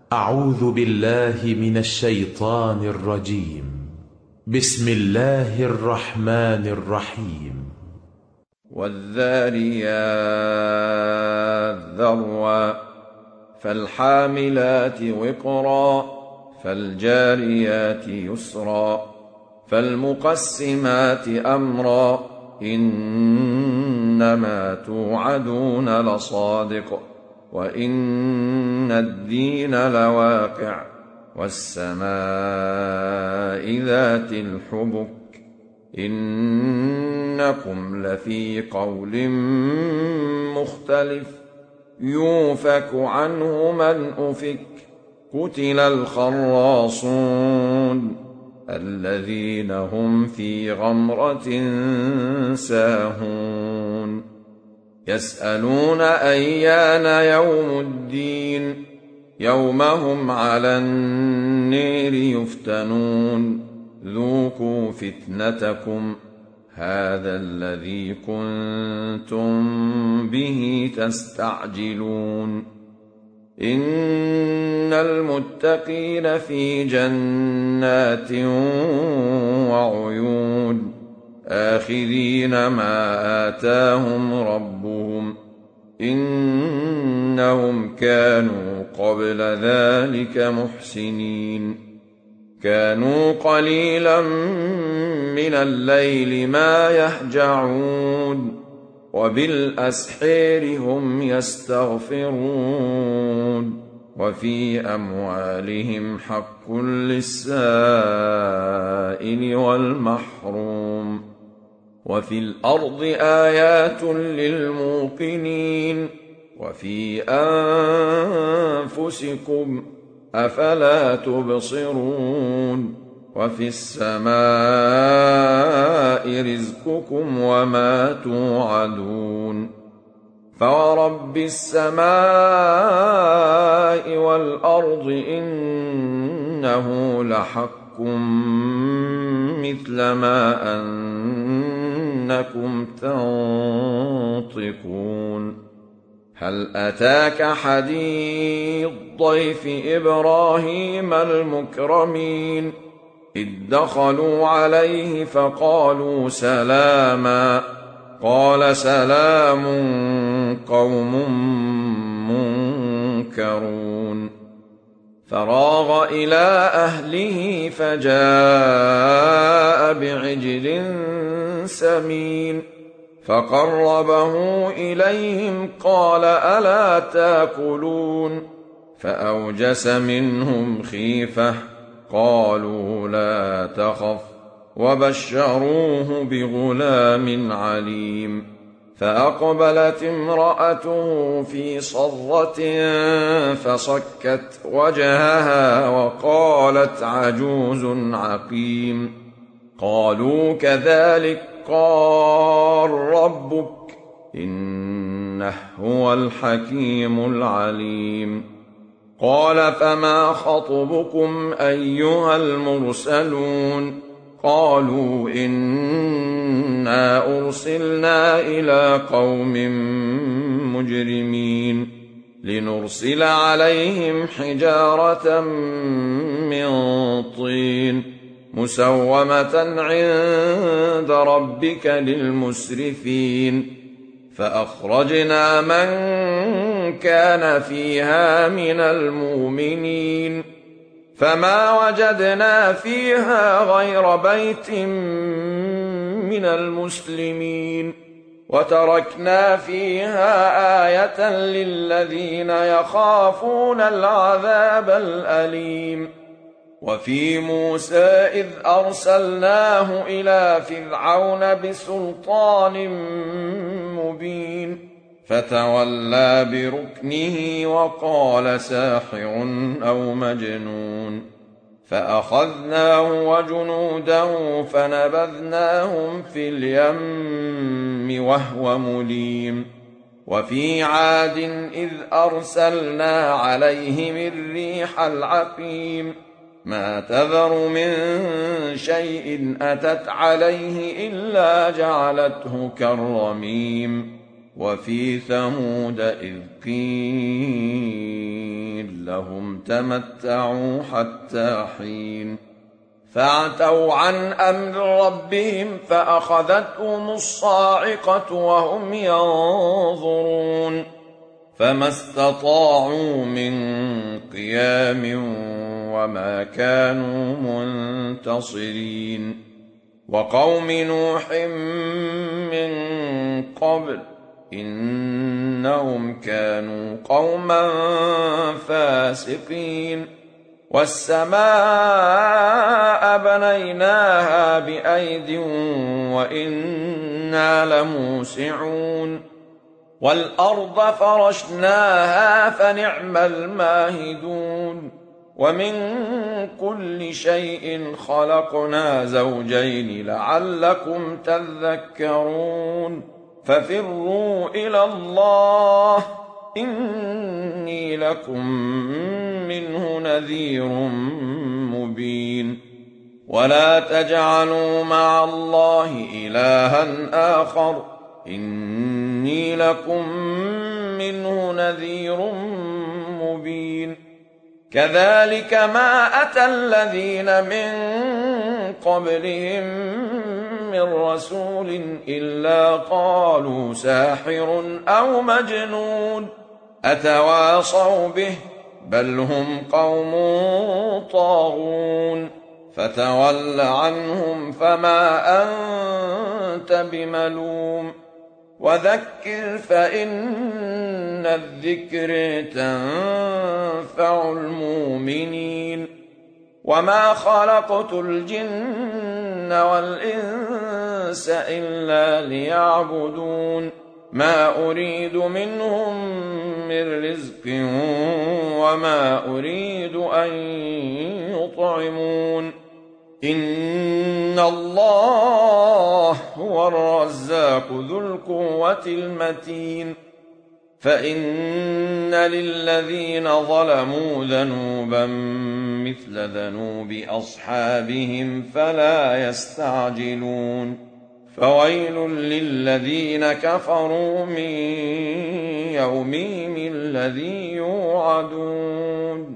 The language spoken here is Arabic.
أعوذ بالله من الشيطان الرجيم. بسم الله الرحمن الرحيم. والذاريات ذروا فالحاملات وقرا فالجاريات يسرا فالمقسمات أمرا إنما توعدون لصادق وإن الدين لواقع والسماء ذات الحبك إنكم لفي قول مختلف يوفك عنه من أفك قتل الخراصون الذين هم في غمرة ساهون يسألون أيان يوم الدين يوم هم على النير يفتنون ذوقوا فتنتكم هذا الذي كنتم به تستعجلون إن المتقين في جنات وعيون آخذين ما آتاهم ربهم إنهم كانوا قبل ذلك محسنين كانوا قليلا من الليل ما يهجعون وبالأسحار هم يستغفرون وفي أموالهم حق للسائل والمحروم وفي الأرض آيات للموقنين وفي أنفسكم أفلا تبصرون وفي السماء رزقكم وما توعدون فورب السماء والأرض إنه لحق مثل ما أنكم تنطقون هل أتاك حديث ضيف إبراهيم المكرمين إذ دخلوا عليه فقالوا سلاما قال سلام قوم منكرون فراغ إلى أهله فجاء بعجل سمين فقربه إليهم قال ألا تاكلون فأوجس منهم خيفة قالوا لا تخف وبشروه بغلام عليم فأقبلت امرأته في صرة فصكت وجهها وقالت عجوز عقيم قالوا كذلك قال ربك إنه هو الحكيم العليم قال فما خطبكم أيها المرسلون قالوا إنا أرسلنا إلى قوم مجرمين لنرسل عليهم حجارة من طين مسومة عند ربك للمسرفين فأخرجنا من كان فيها من المؤمنين فما وجدنا فيها غير بيت من المسلمين وتركنا فيها آية للذين يخافون العذاب الأليم وفي موسى إذ أرسلناه إلى فرعون بسلطان مبين فتولى بركنه وقال ساحر أو مجنون فأخذناه وجنوده فنبذناهم في اليم وهو مليم وفي عاد إذ أرسلنا عليهم الريح العقيم ما تذر من شيء أتت عليه إلا جعلته كالرميم وفي ثمود إذ قيل لهم تمتعوا حتى حين فعتوا عن أمر ربهم فأخذتهم الصاعقة وهم ينظرون فما استطاعوا من قيام وما كانوا منتصرين وقوم نوح من قبل إنهم كانوا قوما فاسقين والسماء بنيناها بأيد وإنا لموسعون والأرض فرشناها فنعم الماهدون ومن كل شيء خلقنا زوجين لعلكم تذكرون ففروا إلى الله إني لكم منه نذير مبين ولا تجعلوا مع الله إلها آخر إني لكم منه نذير مبين كذلك ما أتى الذين من قبلهم من رسول إلا قالوا ساحر أو مجنون أتواصوا به بل هم قوم طاغون فتول عنهم فما أنت بملوم وذكر فإن الذكر تنفع المؤمنين وما خلقت الجن والإنس إلا ليعبدون ما أريد منهم من رزق وما أريد أن يطعمون إن الله هو الرزاق ذو القوة المتين فإن للذين ظلموا ذنوبا مثل ذنوب أصحابهم فلا يستعجلون فويل للذين كفروا من يومهم الذي يوعدون